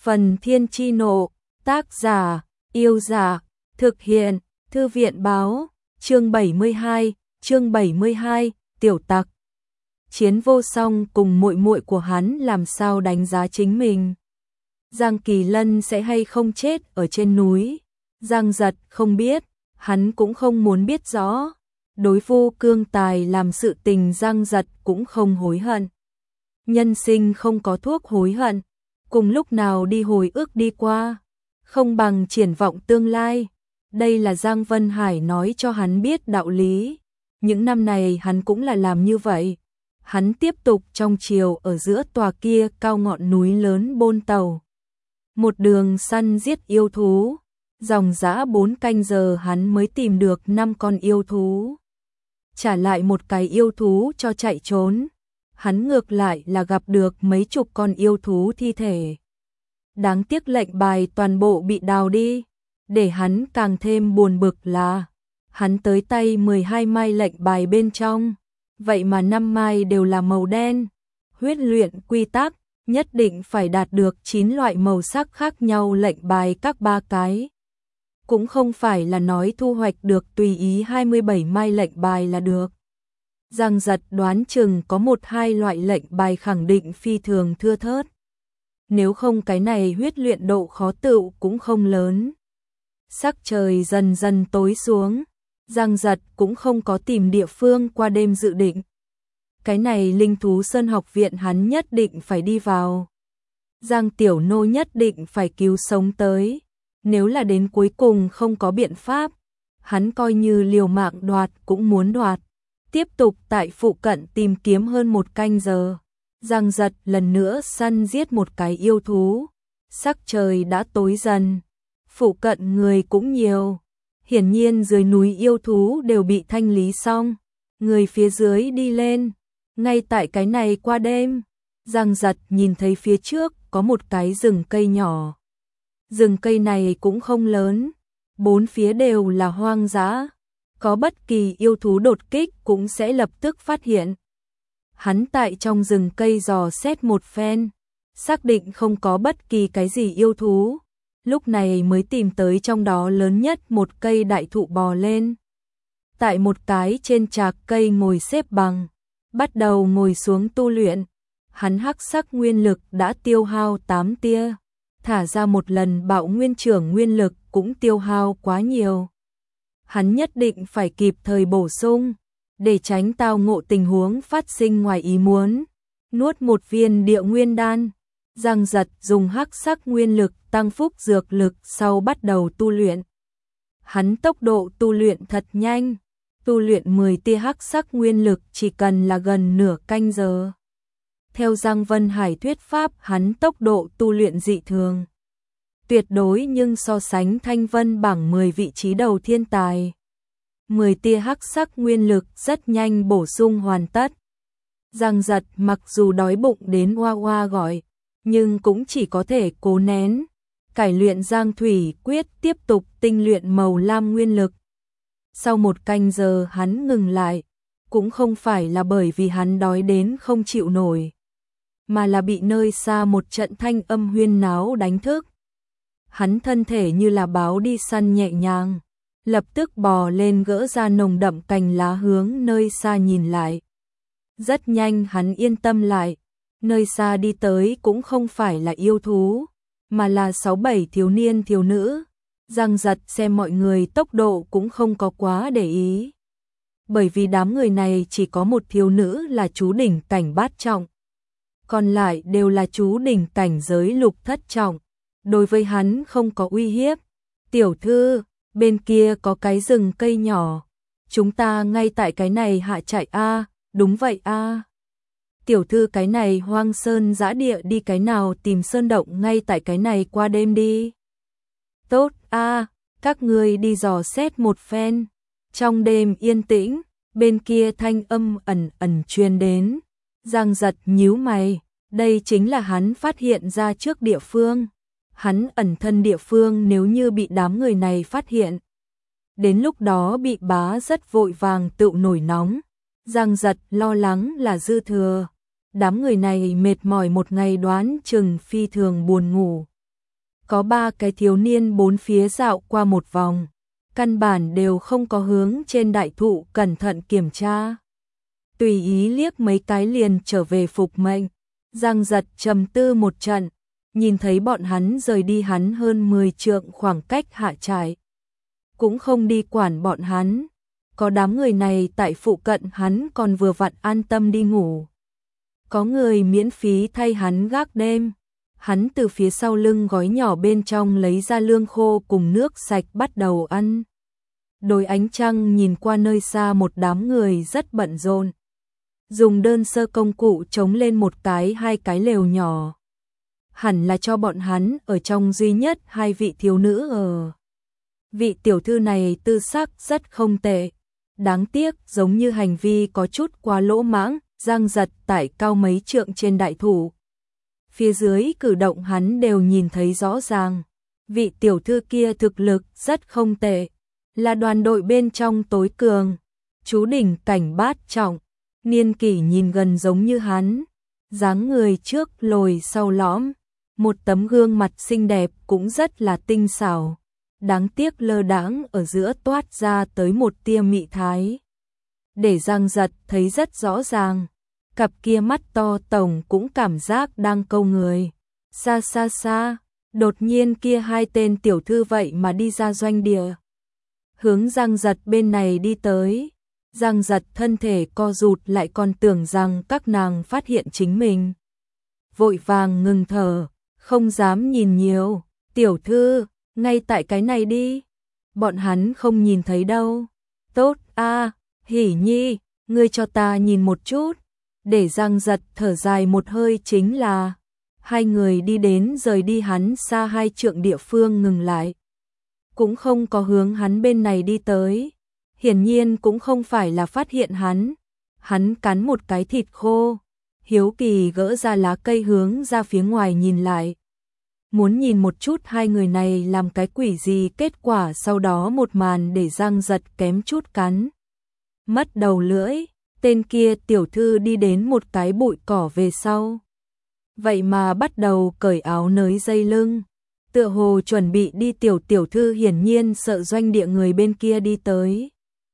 Phần Thiên Chi Nộ, tác giả, Yêu Giả, thực hiện, Thư viện Báo, chương 72, Tiểu Tặc. Chiến Vô Song cùng muội muội của hắn làm sao đánh giá chính mình. Giang Kỳ Lân sẽ hay không chết ở trên núi, Giang Giật không biết, hắn cũng không muốn biết rõ. Đối Vu Cương Tài làm sự tình Giang Giật cũng không hối hận. Nhân sinh không có thuốc hối hận, cùng lúc nào đi hồi ức đi qua, không bằng triển vọng tương lai. Đây là Giang Vân Hải nói cho hắn biết đạo lý. Những năm này hắn cũng là làm như vậy. Hắn tiếp tục trong chiều ở giữa tòa kia cao ngọn núi lớn bôn tàu. Một đường săn giết yêu thú, dòng dã 4 canh giờ hắn mới tìm được 5 con yêu thú. Trả lại một cái yêu thú cho chạy trốn. Hắn ngược lại là gặp được mấy chục con yêu thú thi thể. Đáng tiếc lệnh bài toàn bộ bị đào đi. Để hắn càng thêm buồn bực là hắn tới tay 12 mai lệnh bài bên trong, vậy mà 5 mai đều là màu đen. Huyết luyện quy tắc, nhất định phải đạt được 9 loại màu sắc khác nhau lệnh bài các 3 cái. Cũng không phải là nói thu hoạch được tùy ý 27 mai lệnh bài là được. Giang Giật đoán chừng có 1-2 loại lệnh bài khẳng định phi thường thưa thớt. Nếu không cái này huyết luyện độ khó tựu cũng không lớn. Sắc trời dần dần tối xuống, Giang Giật cũng không có tìm địa phương qua đêm dự định. Cái này Linh Thú Sơn học viện hắn nhất định phải đi vào. Giang Tiểu Nô nhất định phải cứu sống tới. Nếu là đến cuối cùng không có biện pháp, hắn coi như liều mạng đoạt cũng muốn đoạt. Tiếp tục tại phụ cận tìm kiếm hơn 1 canh giờ. Giang Giật lần nữa săn giết một cái yêu thú. Sắc trời đã tối dần. Phụ cận người cũng nhiều. Hiển nhiên dưới núi yêu thú đều bị thanh lý xong. Người phía dưới đi lên. Ngay tại cái này qua đêm, Giang Giật nhìn thấy phía trước có một cái rừng cây nhỏ. Rừng cây này cũng không lớn. 4 phía đều là hoang dã. Có bất kỳ yêu thú đột kích cũng sẽ lập tức phát hiện. Hắn tại trong rừng cây dò xét một phen, xác định không có bất kỳ cái gì yêu thú. Lúc này mới tìm tới trong đó lớn nhất một cây đại thụ bò lên. Tại một cái trên trạc cây ngồi xếp bằng, bắt đầu ngồi xuống tu luyện. Hắn hắc sắc nguyên lực đã tiêu hao 8 tia, thả ra một lần bạo nguyên trưởng nguyên lực cũng tiêu hao quá nhiều. Hắn nhất định phải kịp thời bổ sung, để tránh tao ngộ tình huống phát sinh ngoài ý muốn. Nuốt một viên địa nguyên đan, Giang Giật dùng hắc sắc nguyên lực tăng phúc dược lực sau bắt đầu tu luyện. Hắn tốc độ tu luyện thật nhanh, tu luyện 10 tia hắc sắc nguyên lực chỉ cần là gần nửa canh giờ. Theo Giang Vân Hải thuyết pháp hắn tốc độ tu luyện dị thường. Tuyệt đối nhưng so sánh Thanh Vân bảng 10 vị trí đầu thiên tài. 10 tia hắc sắc nguyên lực rất nhanh bổ sung hoàn tất. Giang Giật mặc dù đói bụng đến oa oa gọi, nhưng cũng chỉ có thể cố nén. Cải luyện Giang Thủy Quyết tiếp tục tinh luyện màu lam nguyên lực. Sau 1 canh giờ hắn ngừng lại, cũng không phải là bởi vì hắn đói đến không chịu nổi, mà là bị nơi xa một trận thanh âm huyên náo đánh thức. Hắn thân thể như là báo đi săn nhẹ nhàng, lập tức bò lên gỡ ra nồng đậm cành lá hướng nơi xa nhìn lại. Rất nhanh hắn yên tâm lại, nơi xa đi tới cũng không phải là yêu thú, mà là 6-7 thiếu niên thiếu nữ. Giang Giật xem mọi người tốc độ cũng không có quá để ý. Bởi vì đám người này chỉ có một thiếu nữ là chú đỉnh cảnh bát trọng. Còn lại đều là chú đỉnh cảnh giới lục thất trọng. Đối với hắn không có uy hiếp. Tiểu thư, bên kia có cái rừng cây nhỏ. Chúng ta ngay tại cái này hạ chạy a. Đúng vậy a. Tiểu thư cái này hoang sơn dã địa đi cái nào tìm sơn động ngay tại cái này qua đêm đi. Tốt a, các ngươi đi dò xét một phen. Trong đêm yên tĩnh, bên kia thanh âm ẩn ẩn truyền đến. Giang Giật nhíu mày, đây chính là hắn phát hiện ra trước địa phương. Hắn ẩn thân địa phương nếu như bị đám người này phát hiện, đến lúc đó bị bá rất vội vàng tựu nổi nóng. Giang Giật lo lắng là dư thừa. Đám người này mệt mỏi một ngày đoán chừng phi thường buồn ngủ. Có 3 cái thiếu niên bốn phía dạo qua một vòng, căn bản đều không có hướng trên đại thụ cẩn thận kiểm tra. Tùy ý liếc mấy cái liền trở về phục mệnh. Giang Giật trầm tư một trận, nhìn thấy bọn hắn rời đi hắn hơn 10 trượng khoảng cách hạ trại. Cũng không đi quản bọn hắn, có đám người này tại phụ cận hắn còn vừa vặn an tâm đi ngủ. Có người miễn phí thay hắn gác đêm. Hắn từ phía sau lưng gói nhỏ bên trong lấy ra lương khô cùng nước sạch bắt đầu ăn. Đôi ánh trăng nhìn qua nơi xa một đám người rất bận rộn. Dùng đơn sơ công cụ chống lên một cái 2 cái lều nhỏ. Hẳn là cho bọn hắn ở trong duy nhất 2 vị thiếu nữ ở. Vị tiểu thư này tư sắc rất không tệ. Đáng tiếc giống như hành vi có chút quá lỗ mãng. Giang Giật tại cao mấy trượng trên đại thụ. Phía dưới cử động hắn đều nhìn thấy rõ ràng. Vị tiểu thư kia thực lực rất không tệ. Là đoàn đội bên trong tối cường. Chú đỉnh cảnh bát trọng. Niên kỷ nhìn gần giống như hắn. Dáng người trước lồi sau lõm. Một tấm gương mặt xinh đẹp cũng rất là tinh xảo. Đáng tiếc lơ đãng ở giữa toát ra tới một tia mị thái. Để Giang Giật thấy rất rõ ràng. Cặp kia mắt to tổng cũng cảm giác đang câu người. Xa xa xa, đột nhiên kia 2 tên tiểu thư vậy mà đi ra doanh địa. Hướng Giang Giật bên này đi tới. Giang Giật thân thể co rụt lại còn tưởng rằng các nàng phát hiện chính mình. Vội vàng ngừng thở, không dám nhìn nhiều. Tiểu thư, ngay tại cái này đi. Bọn hắn không nhìn thấy đâu. Tốt a, Hỉ Nhi, ngươi cho ta nhìn một chút. Để Giang Giật thở dài một hơi chính là 2 người đi đến rời đi hắn xa 2 trượng địa phương ngừng lại. Cũng không có hướng hắn bên này đi tới. Hiển nhiên cũng không phải là phát hiện hắn. Hắn cắn một cái thịt khô. Hiếu kỳ gỡ ra lá cây hướng ra phía ngoài nhìn lại. Muốn nhìn một chút 2 người này làm cái quỷ gì, kết quả sau đó một màn để Giang Giật kém chút cắn mất đầu lưỡi. Tên kia tiểu thư đi đến một cái bụi cỏ về sau. Vậy mà bắt đầu cởi áo nới dây lưng. Tựa hồ chuẩn bị đi, tiểu thư hiển nhiên sợ doanh địa người bên kia đi tới.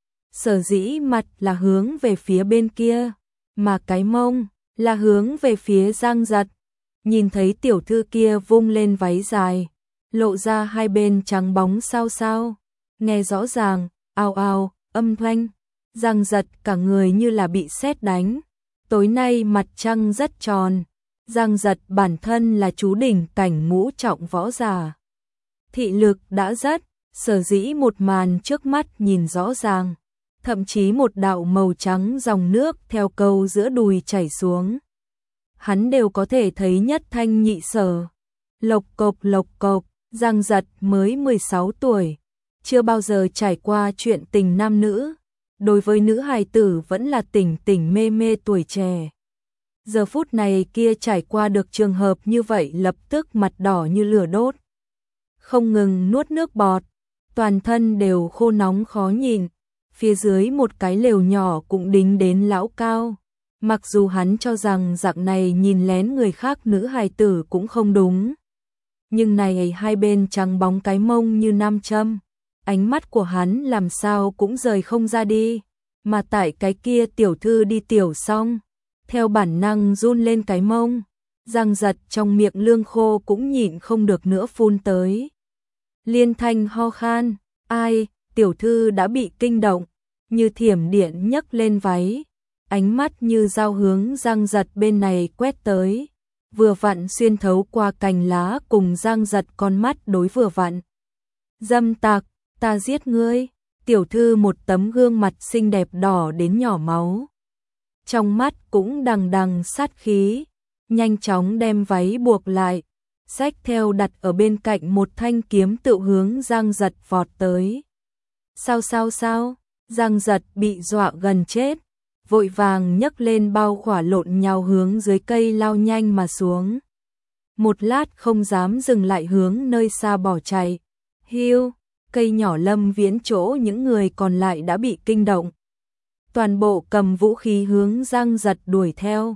Sở dĩ mặt là hướng về phía bên kia, mà cái mông là hướng về phía Giang Giật. Nhìn thấy tiểu thư kia vung lên váy dài, lộ ra 2 bên trắng bóng sao sao. Nghe rõ ràng, ào ào, âm thanh. Giang Giật cả người như là bị sét đánh. Tối nay mặt trăng rất tròn. Giang Giật bản thân là chú đỉnh cảnh ngũ trọng võ giả. Thị lực đã rất, sở dĩ một màn trước mắt nhìn rõ ràng. Thậm chí một đạo màu trắng dòng nước theo câu giữa đùi chảy xuống. Hắn đều có thể thấy nhất thanh nhị sở. Lộc cộc, Giang Giật mới 16 tuổi. Chưa bao giờ trải qua chuyện tình nam nữ. Đối với nữ hài tử vẫn là tỉnh mê mê tuổi trẻ. Giờ phút này kia trải qua được trường hợp như vậy lập tức mặt đỏ như lửa đốt. Không ngừng nuốt nước bọt, toàn thân đều khô nóng khó nhìn. Phía dưới một cái lều nhỏ cũng đính đến lão cao. Mặc dù hắn cho rằng dạng này nhìn lén người khác nữ hài tử cũng không đúng. Nhưng này 2 bên trắng bóng cái mông như nam châm. Ánh mắt của hắn làm sao cũng rời không ra đi. Mà tại cái kia tiểu thư đi tiểu xong. Theo bản năng run lên cái mông. Giang Giật trong miệng lương khô cũng nhịn không được nữa phun tới. Liên thanh ho khan. Ai, tiểu thư đã bị kinh động. Như thiểm điện nhấc lên váy. Ánh mắt như dao hướng Giang Giật bên này quét tới. Vừa vặn xuyên thấu qua cành lá cùng Giang Giật con mắt đối vừa vặn. Dâm tặc, ta giết ngươi. Tiểu thư một tấm gương mặt xinh đẹp đỏ đến nhỏ máu. Trong mắt cũng đằng đằng sát khí. Nhanh chóng đem váy buộc lại. Xách theo đặt ở bên cạnh một thanh kiếm tự hướng Giang Giật vọt tới. Sao? Giang Giật bị dọa gần chết. Vội vàng nhấc lên bao khỏa lộn nhào hướng dưới cây lao nhanh mà xuống. Một lát không dám dừng lại hướng nơi xa bỏ chạy. Hiu, cây nhỏ Lâm Viễn chỗ những người còn lại đã bị kinh động. Toàn bộ cầm vũ khí hướng Giang Giật đuổi theo.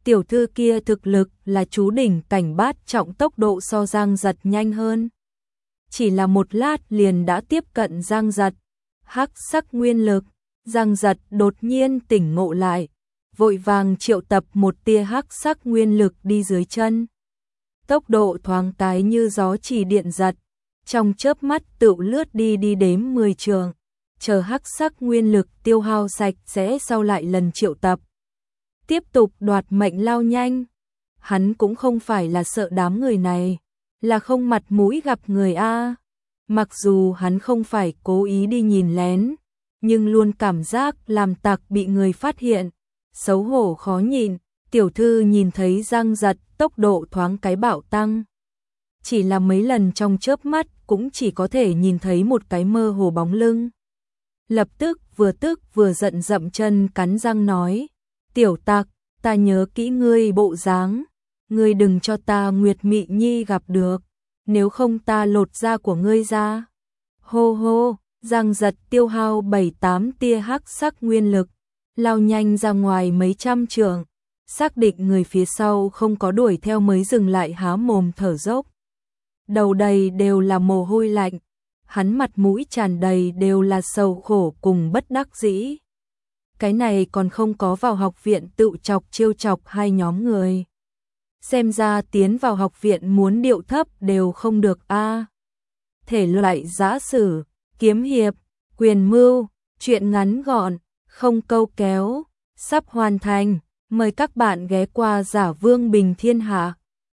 Tiểu thư kia thực lực là chú đỉnh cảnh bát trọng, tốc độ so Giang Giật nhanh hơn. Chỉ là một lát liền đã tiếp cận Giang Giật. Hắc sắc nguyên lực, Giang Giật đột nhiên tỉnh ngộ lại, vội vàng triệu tập một tia hắc sắc nguyên lực đi dưới chân. Tốc độ thoáng cái như gió chỉ điện giật, trong chớp mắt tựu lướt đi đếm 10 trường, chờ hắc sắc nguyên lực tiêu hao sạch sẽ sau lại lần triệu tập. Tiếp tục đoạt mệnh lao nhanh. Hắn cũng không phải là sợ đám người này, là không mặt mũi gặp người a. Mặc dù hắn không phải cố ý đi nhìn lén, nhưng luôn cảm giác làm tặc bị người phát hiện, xấu hổ khó nhịn. Tiểu thư nhìn thấy Giang Giật tốc độ thoáng cái bạo tăng. Chỉ là mấy lần trong chớp mắt cũng chỉ có thể nhìn thấy một cái mơ hồ bóng lưng. Lập tức vừa giận dậm chân cắn răng nói, tiểu tặc, ta nhớ kỹ ngươi bộ dáng, ngươi đừng cho ta Nguyệt Mị Nhi gặp được, nếu không ta lột da của ngươi ra. Hô hô, Giang Giật tiêu hao 7-8 tia hắc sắc nguyên lực, lao nhanh ra ngoài mấy trăm trượng, xác định người phía sau không có đuổi theo mới dừng lại há mồm thở dốc. Đầu đầy đều là mồ hôi lạnh, hắn mặt mũi tràn đầy đều là sầu khổ cùng bất đắc dĩ. Cái này còn không có vào học viện tự trêu chọc hai nhóm người. Xem ra tiến vào học viện muốn điệu thấp đều không được a. Thể loại giã sử, kiếm hiệp, quyền mưu, truyện ngắn gọn, không câu kéo, sắp hoàn thành. Mời các bạn ghé qua Giả Vương Bình Thiên Hạ.